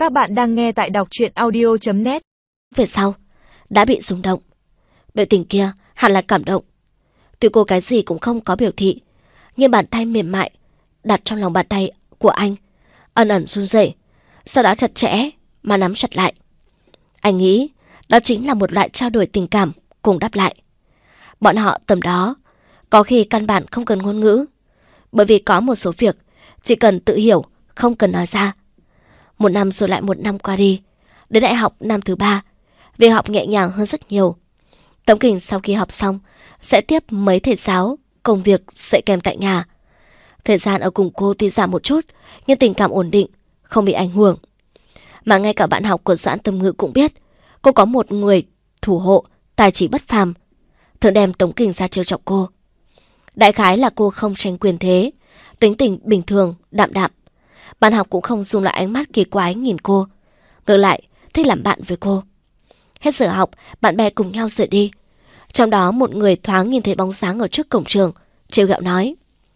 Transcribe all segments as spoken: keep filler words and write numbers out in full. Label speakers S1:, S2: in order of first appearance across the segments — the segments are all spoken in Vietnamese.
S1: Các bạn đang nghe tại đọc truyện audio chấm net.
S2: Về sau, đã bị rung động. Biểu tình kia hẳn là cảm động. Tuy cô cái gì cũng không có biểu thị, nhưng bàn tay mềm mại đặt trong lòng bàn tay của anh ẩn ẩn run rẩy, sau đó chặt chẽ mà nắm chặt lại. Anh nghĩ đó chính là một loại trao đổi tình cảm cùng đáp lại. Bọn họ tầm đó có khi căn bản không cần ngôn ngữ, bởi vì có một số việc chỉ cần tự hiểu, không cần nói ra. Một năm rồi lại một năm qua đi, đến đại học năm thứ ba, việc học nhẹ nhàng hơn rất nhiều. Tống Kình sau khi học xong sẽ tiếp mấy thầy giáo, công việc dạy kèm tại nhà. Thời gian ở cùng cô tuy giảm một chút, nhưng tình cảm ổn định, không bị ảnh hưởng. Mà ngay cả bạn học của Doãn Tâm Ngữ cũng biết cô có một người thủ hộ tài trí bất phàm, thường đem Tống Kình ra trêu chọc cô. Đại khái là cô không tranh quyền thế, tính tình bình thường, đạm đạm. Bạn học cũng không dùng lại ánh mắt kỳ quái nhìn cô, ngược lại thích làm bạn với cô. Hết giờ học, bạn bè cùng nhau rời đi. Trong đó một người thoáng nhìn thấy bóng dáng ở trước cổng trường, trêu ghẹo nói: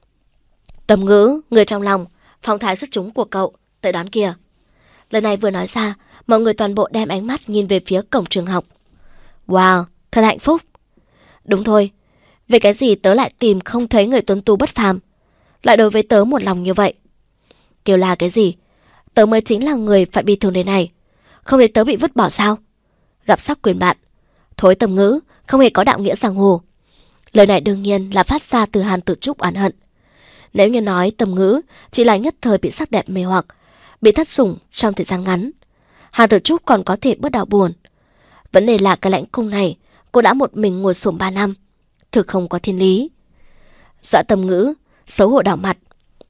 S2: "Tâm Ngữ, người trong lòng, phong thái xuất chúng của cậu, tới đón kìa." Lời này vừa nói ra, mọi người toàn bộ đem ánh mắt nhìn về phía cổng trường học. Wow, thật hạnh phúc. Đúng thôi, về cái gì tớ lại tìm không thấy người tuấn tú bất phàm, lại đối với tớ một lòng như vậy. Kêu là cái gì? Tớ mới chính là người phải bị thương đến này. Không để tớ bị vứt bỏ sao? Gặp sắc quyền bạn. Thối Tâm Ngữ, không hề có đạo nghĩa giang hồ. Lời này đương nhiên là phát ra từ Hàn Tử Trúc oán hận. Nếu như nói Tâm Ngữ chỉ là nhất thời bị sắc đẹp mê hoặc, bị thất sủng trong thời gian ngắn, Hàn Tử Trúc còn có thể bớt đau buồn. Vấn đề là cái lãnh cung này cô đã một mình ngồi xổm ba năm, thực không có thiên lý. Dọa Tâm Ngữ xấu hổ đỏ mặt.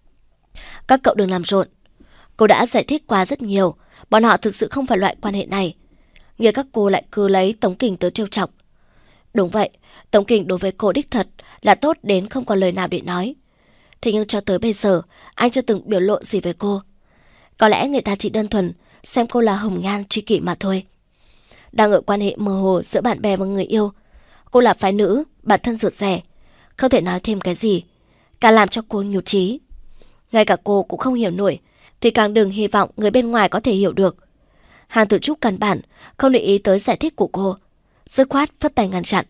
S2: Các cậu đừng làm rộn. Cô đã giải thích qua rất nhiều, bọn họ thực sự không phải loại quan hệ này. Nhưng các cô lại cứ lấy Tống Kình tới trêu chọc. Đúng vậy, Tống Kình đối với cô đích thật là tốt đến không còn lời nào để nói. Thế nhưng cho tới bây giờ, anh chưa từng biểu lộ gì với cô. Có lẽ người ta chỉ đơn thuần xem cô là hồng nhan tri kỷ mà thôi. Đang ở quan hệ mơ hồ giữa bạn bè và người yêu, cô là phái nữ, bản thân ruột rẻ, không thể nói thêm cái gì, càng làm cho cô nhụt chí. Ngay cả cô cũng không hiểu nổi, thì càng đừng hy vọng người bên ngoài có thể hiểu được. Hàn Tử Trúc căn bản không để ý tới giải thích của cô, dứt khoát phất tay ngăn chặn.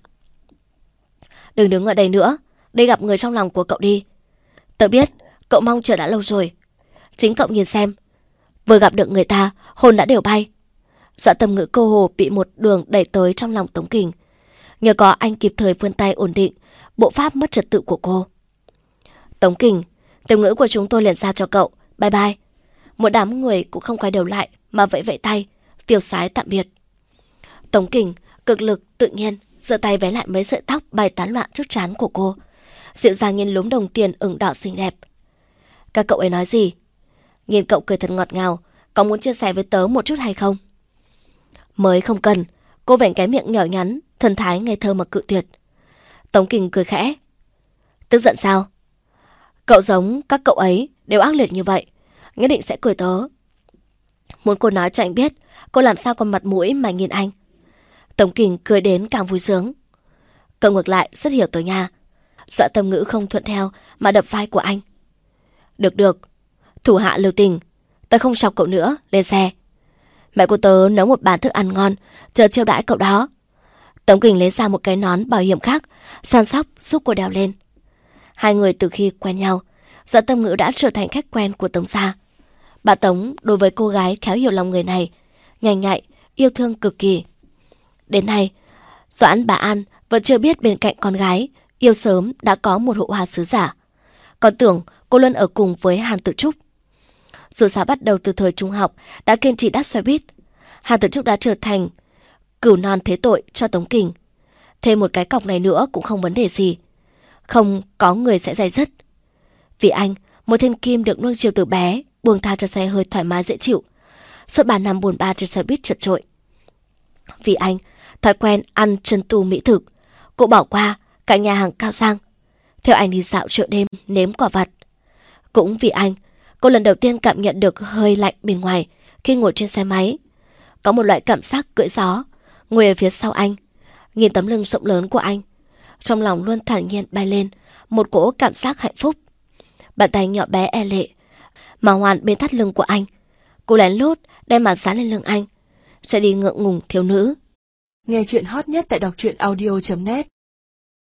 S2: Đừng đứng ở đây nữa, đi gặp người trong lòng của cậu đi. Tớ biết cậu mong chờ đã lâu rồi. Chính cậu nhìn xem, vừa gặp được người ta, hồn đã đều bay. Dọa Tâm Ngữ cô hồ bị một đường đẩy tới trong lòng Tống Kình. Nhờ có anh kịp thời vươn tay ổn định bộ pháp mất trật tự của cô. Tống Kình, Tâm Ngữ của chúng tôi liền giao cho cậu, bye bye. Một đám người cũng không quay đầu lại mà vẫy vẫy tay, tiêu sái tạm biệt. Tống Kình cực lực tự nhiên giơ tay vén lại mấy sợi tóc bay tán loạn trước trán của cô, dịu dàng nhìn lúm đồng tiền ửng đỏ xinh đẹp. Các cậu ấy nói gì? Nhìn cậu cười thật ngọt ngào, có muốn chia sẻ với tớ một chút hay không? Mới không cần. Cô vểnh cái miệng nhỏ nhắn, thần thái ngây thơ mà cự tuyệt. Tống Kình cười khẽ. Tức giận sao? Cậu giống các cậu ấy đều ác liệt như vậy, nhất định sẽ cười tớ. Muốn cô nói cho anh biết cô làm sao còn mặt mũi mà nhìn anh. Tống Kình cười đến càng vui sướng. Cậu ngược lại rất hiểu tớ nha. Dọa Tâm Ngữ không thuận theo mà đập vai của anh. Được được, thủ hạ lưu tình, tớ không chọc cậu nữa, lên xe. Mẹ của tớ nấu một bàn thức ăn ngon, chờ chiêu đãi cậu đó. Tống Kình lấy ra một cái nón bảo hiểm khác, săn sóc giúp cô đeo lên. Hai người từ khi quen nhau, Dọa Tâm Ngữ đã trở thành khách quen của Tống gia. Bà Tống đối với cô gái khéo hiểu lòng người này, nhanh nhạy, yêu thương cực kỳ. Đến nay, Doãn bà An vẫn chưa biết bên cạnh con gái yêu sớm đã có một hộ hoa sứ giả. Còn tưởng cô luôn ở cùng với Hàn Tử Trúc. Dù sao bắt đầu từ thời trung học đã kiên trì đáp xe buýt, Hàn Tử Trúc đã trở thành cửu non thế tội cho Tống Kình. Thêm một cái cọc này nữa cũng không vấn đề gì, không có người sẽ day dứt. Vì anh, một thiên kim được nuông chiều từ bé, buông tha cho xe hơi thoải mái dễ chịu, suốt ba năm buồn ba trên xe buýt chật chội. Vì anh, thói quen ăn chân tu mỹ thực, cô bỏ qua cả nhà hàng cao sang, theo anh đi dạo chợ đêm nếm quả vặt. Cũng vì anh, cô lần đầu tiên cảm nhận được hơi lạnh bên ngoài khi ngồi trên xe máy. Có một loại cảm giác cưỡi gió, ngồi ở phía sau anh, nhìn tấm lưng rộng lớn của anh, trong lòng luôn thản nhiên bay lên một cỗ cảm giác hạnh phúc. Bàn tay nhỏ bé e lệ mà hoàn bên thắt lưng của anh, cô lén lút đem mà dán lên lưng anh. Sẽ đi ngượng ngùng thiếu nữ.
S1: Nghe chuyện hot nhất tại đọc truyện audio chấm net